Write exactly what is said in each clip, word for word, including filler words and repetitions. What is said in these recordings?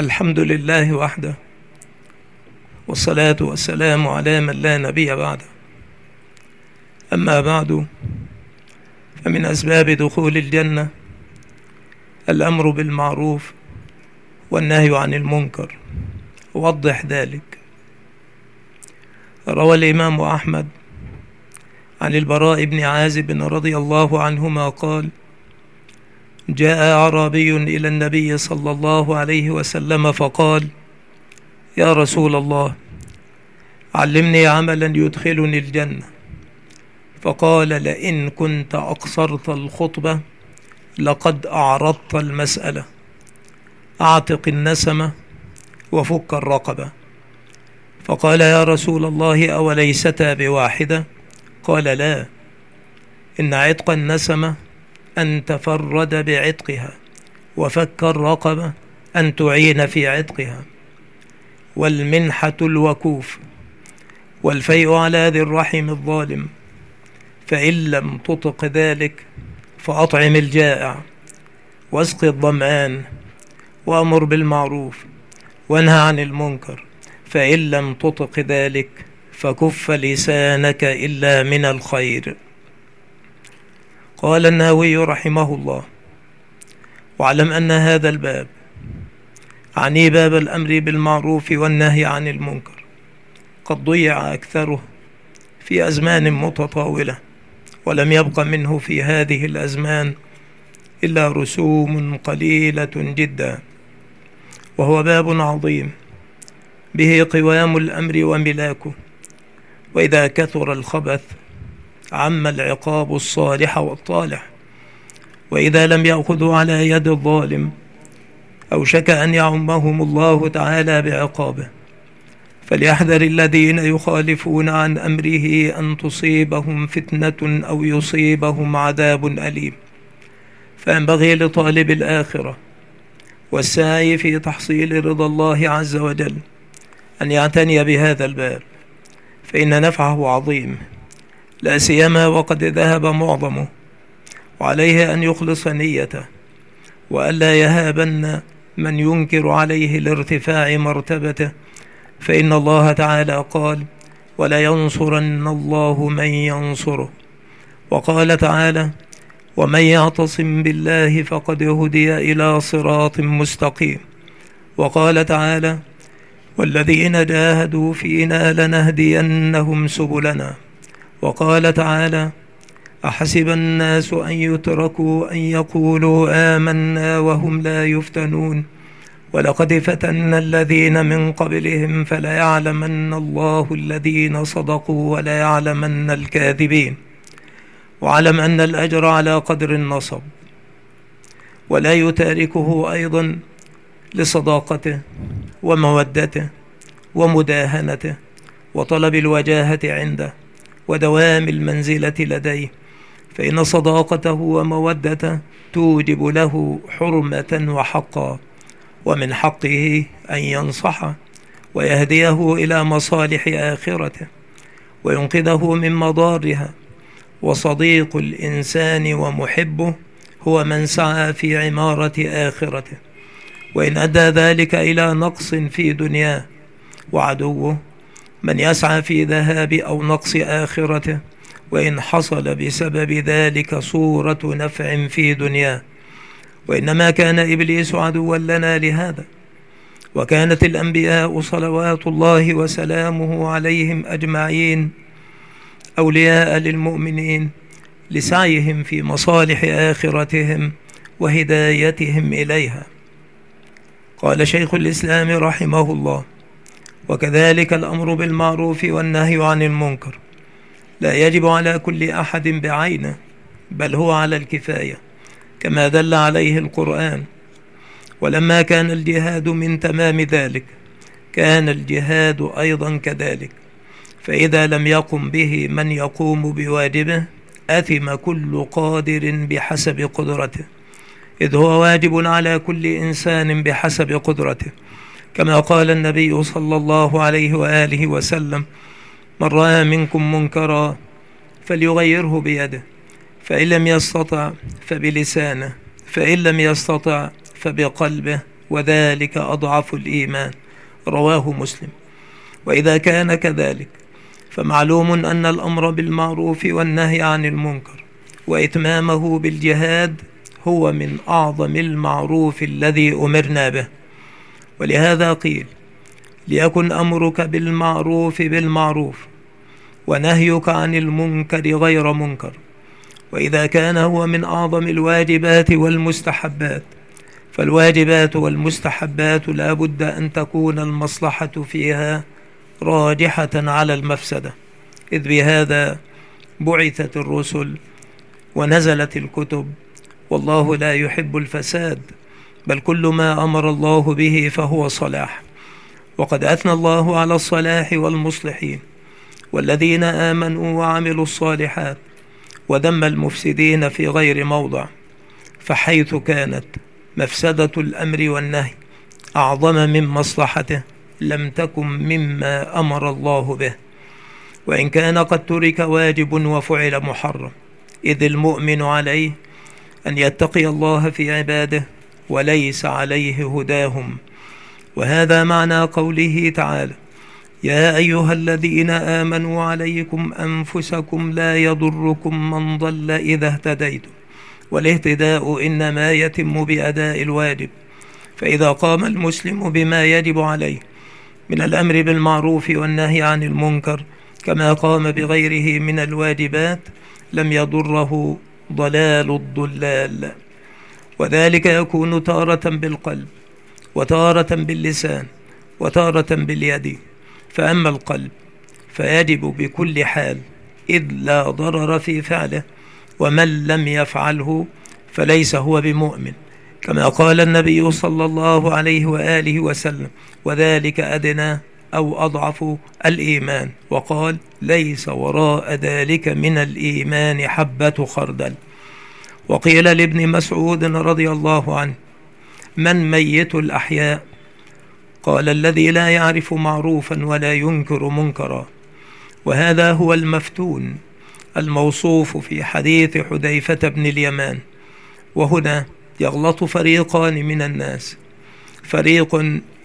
الحمد لله وحده، والصلاة والسلام على من لا نبي بعده. أما بعد، فمن أسباب دخول الجنة الأمر بالمعروف والنهي عن المنكر. وضح ذلك. روى الإمام أحمد عن البراء بن عازب رضي الله عنهما قال: جاء أعرابي إلى النبي صلى الله عليه وسلم فقال: يا رسول الله، علمني عملا يدخلني الجنة. فقال: لئن كنت أقصرت الخطبة لقد أعرضت المسألة، أعتق النسمة وفك الرقبة. فقال: يا رسول الله، أوليستا بواحدة؟ قال: لا، إن عتق النسمة أن تفرد بعتقها، وفك الرقبة أن تعين في عتقها، والمنحة الوكوف، والفيء على ذي الرحم الظالم. فإن لم تطق ذلك فأطعم الجائع، واسق الظمآن، وأمر بالمعروف، وانهى عن المنكر. فإن لم تطق ذلك فكف لسانك إلا من الخير. قال النووي رحمه الله: واعلم أن هذا الباب، عني باب الأمر بالمعروف والنهي عن المنكر، قد ضيع أكثره في أزمان متطاولة، ولم يبق منه في هذه الأزمان إلا رسوم قليلة جدا. وهو باب عظيم به قوام الأمر وملاكه، وإذا كثر الخبث عم العقاب الصالح والطالح، وإذا لم يأخذوا على يد الظالم أوشك أن يعمهم الله تعالى بعقابه. فليحذر الذين يخالفون عن أمره أن تصيبهم فتنة أو يصيبهم عذاب أليم. فينبغي لطالب الآخرة والسعي في تحصيل رضا الله عز وجل أن يعتني بهذا الباب، فإن نفعه عظيم، لا سيما وقد ذهب معظمه. وعليه أن يخلص نيته، وألا يهابن من ينكر عليه لارتفاع مرتبته، فإن الله تعالى قال: ولا ينصرن الله من ينصره. وقال تعالى: ومن يعتصم بالله فقد هدي إلى صراط مستقيم. وقال تعالى: والذين جاهدوا فينا لنهدينهم سبلنا. وقال تعالى: أحسب الناس أن يتركوا أن يقولوا آمنا وهم لا يفتنون ولقد فتنا الذين من قبلهم فليعلمن الله الذين صدقوا وليعلمن الكاذبين. وعلم أن الأجر على قدر النصب، ولا يتاركه أيضا لصداقته ومودته ومداهنته وطلب الوجاهة عنده ودوام المنزلة لديه، فإن صداقته ومودته توجب له حرمة وحقا، ومن حقه أن ينصحه ويهديه إلى مصالح آخرته وينقذه من مضارها. وصديق الإنسان ومحبه هو من سعى في عمارة آخرته، وإن أدى ذلك إلى نقص في دنياه. وعدوه من يسعى في ذهاب أو نقص آخرته، وإن حصل بسبب ذلك صورة نفع في دنياه. وإنما كان إبليس عدوا لنا لهذا، وكانت الأنبياء صلوات الله وسلامه عليهم أجمعين أولياء للمؤمنين لسعيهم في مصالح آخرتهم وهدايتهم إليها. قال شيخ الإسلام رحمه الله: وكذلك الأمر بالمعروف والنهي عن المنكر لا يجب على كل أحد بعينه، بل هو على الكفاية كما دل عليه القرآن. ولما كان الجهاد من تمام ذلك كان الجهاد أيضا كذلك، فإذا لم يقم به من يقوم بواجبه أثم كل قادر بحسب قدرته، إذ هو واجب على كل إنسان بحسب قدرته، كما قال النبي صلى الله عليه وآله وسلم: من رأى منكم منكرا فليغيره بيده، فإن لم يستطع فبلسانه، فإن لم يستطع فبقلبه، وذلك أضعف الإيمان، رواه مسلم. وإذا كان كذلك فمعلوم أن الأمر بالمعروف والنهي عن المنكر وإتمامه بالجهاد هو من أعظم المعروف الذي أمرنا به. ولهذا قيل: ليكن أمرك بالمعروف بالمعروف ونهيك عن المنكر غير منكر. وإذا كان هو من أعظم الواجبات والمستحبات، فالواجبات والمستحبات لا بد أن تكون المصلحة فيها راجحة على المفسدة، إذ بهذا بعثت الرسل ونزلت الكتب، والله لا يحب الفساد، بل كل ما أمر الله به فهو صلاح. وقد أثنى الله على الصلاح والمصلحين والذين آمنوا وعملوا الصالحات، وذم المفسدين في غير موضع. فحيث كانت مفسدة الأمر والنهي أعظم من مصلحته لم تكن مما أمر الله به، وإن كان قد ترك واجب وفعل محرم، إذ المؤمن عليه أن يتقي الله في عباده وليس عليه هداهم. وهذا معنى قوله تعالى: يا أيها الذين آمنوا عليكم أنفسكم لا يضركم من ضل إذا اهتديتم. والاهتداء إنما يتم بأداء الواجب، فإذا قام المسلم بما يجب عليه من الأمر بالمعروف والنهي عن المنكر كما قام بغيره من الواجبات لم يضره ضلال الضلال. وذلك يكون تارة بالقلب، وتارة باللسان، وتارة باليد. فأما القلب فيجب بكل حال، إذ لا ضرر في فعله، ومن لم يفعله فليس هو بمؤمن، كما قال النبي صلى الله عليه وآله وسلم: وذلك أدنى أو أضعف الإيمان. وقال: ليس وراء ذلك من الإيمان حبة خردل. وقيل لابن مسعود رضي الله عنه: من ميت الأحياء؟ قال: الذي لا يعرف معروفا ولا ينكر منكرا. وهذا هو المفتون الموصوف في حديث حذيفة بن اليمان. وهنا يغلط فريقان من الناس: فريق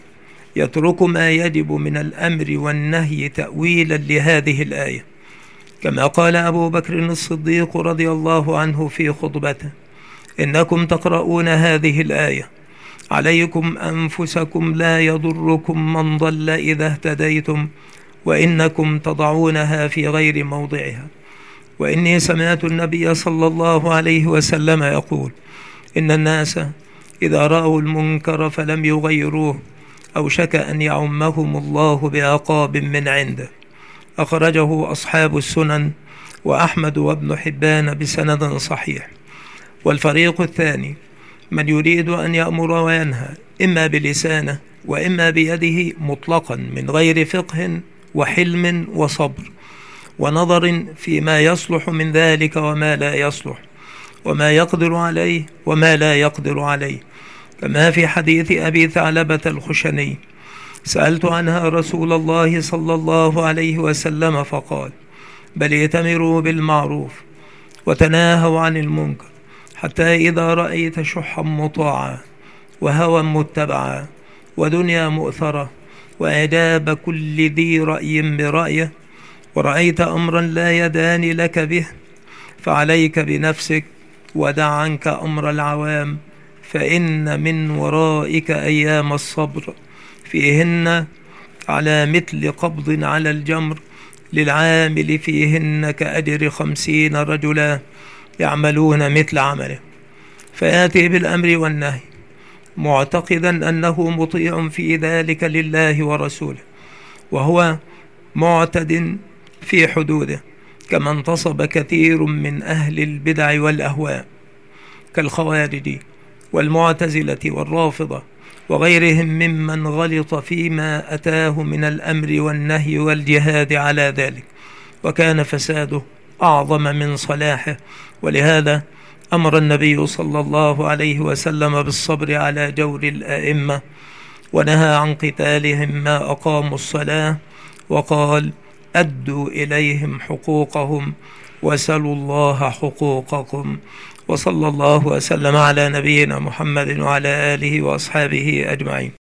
يترك ما يجب من الأمر والنهي تأويلا لهذه الآية، كما قال أبو بكر الصديق رضي الله عنه في خطبته: إنكم تقرؤون هذه الآية: عليكم أنفسكم لا يضركم من ضل إذا اهتديتم، وإنكم تضعونها في غير موضعها. وإني سمعت النبي صلى الله عليه وسلم يقول: إن الناس إذا رأوا المنكر فلم يغيروه أوشك أن يعمهم الله بعقاب من عنده. أخرجه أصحاب السنن وأحمد وابن حبان بسند صحيح. والفريق الثاني من يريد أن يأمر وينهى إما بلسانه وإما بيده مطلقا من غير فقه وحلم وصبر ونظر فيما يصلح من ذلك وما لا يصلح، وما يقدر عليه وما لا يقدر عليه، كما في حديث أبي ثعلبة الخشني: سألت عنها رسول الله صلى الله عليه وسلم فقال: بل ائتمروا بالمعروف وتناهوا عن المنكر، حتى إذا رأيت شحا مطاعا وهوى متبعا ودنيا مؤثرة وإعجاب كل ذي رأي برأيه، ورأيت أمرا لا يدان لك به، فعليك بنفسك ودع عنك أمر العوام، فإن من ورائك أيام الصبر فيهن على مثل قبض على الجمر، للعامل فيهن كأجر خمسين رجلا يعملون مثل عمله. فيأتي بالأمر والنهي معتقدا أنه مطيع في ذلك لله ورسوله، وهو معتد في حدوده، كما انتصب كثير من أهل البدع والأهواء كالخوارج والمعتزلة والرافضة وغيرهم ممن غلط فيما أتاه من الأمر والنهي والجهاد على ذلك، وكان فساده أعظم من صلاحه. ولهذا أمر النبي صلى الله عليه وسلم بالصبر على جور الأئمة، ونهى عن قتالهم ما أقاموا الصلاة، وقال: أدوا إليهم حقوقهم وسلوا الله حقوقكم، وصلى الله وسلم على نبينا محمد وعلى آله وأصحابه أجمعين.